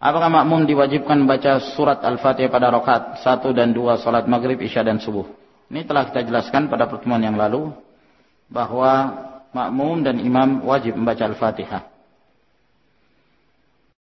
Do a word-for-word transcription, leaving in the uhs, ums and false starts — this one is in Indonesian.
Apakah makmum diwajibkan baca surat Al-Fatihah pada rakaat satu dan dua salat maghrib, isya dan subuh? Ini telah kita jelaskan pada pertemuan yang lalu bahwa makmum dan imam wajib membaca Al-Fatihah.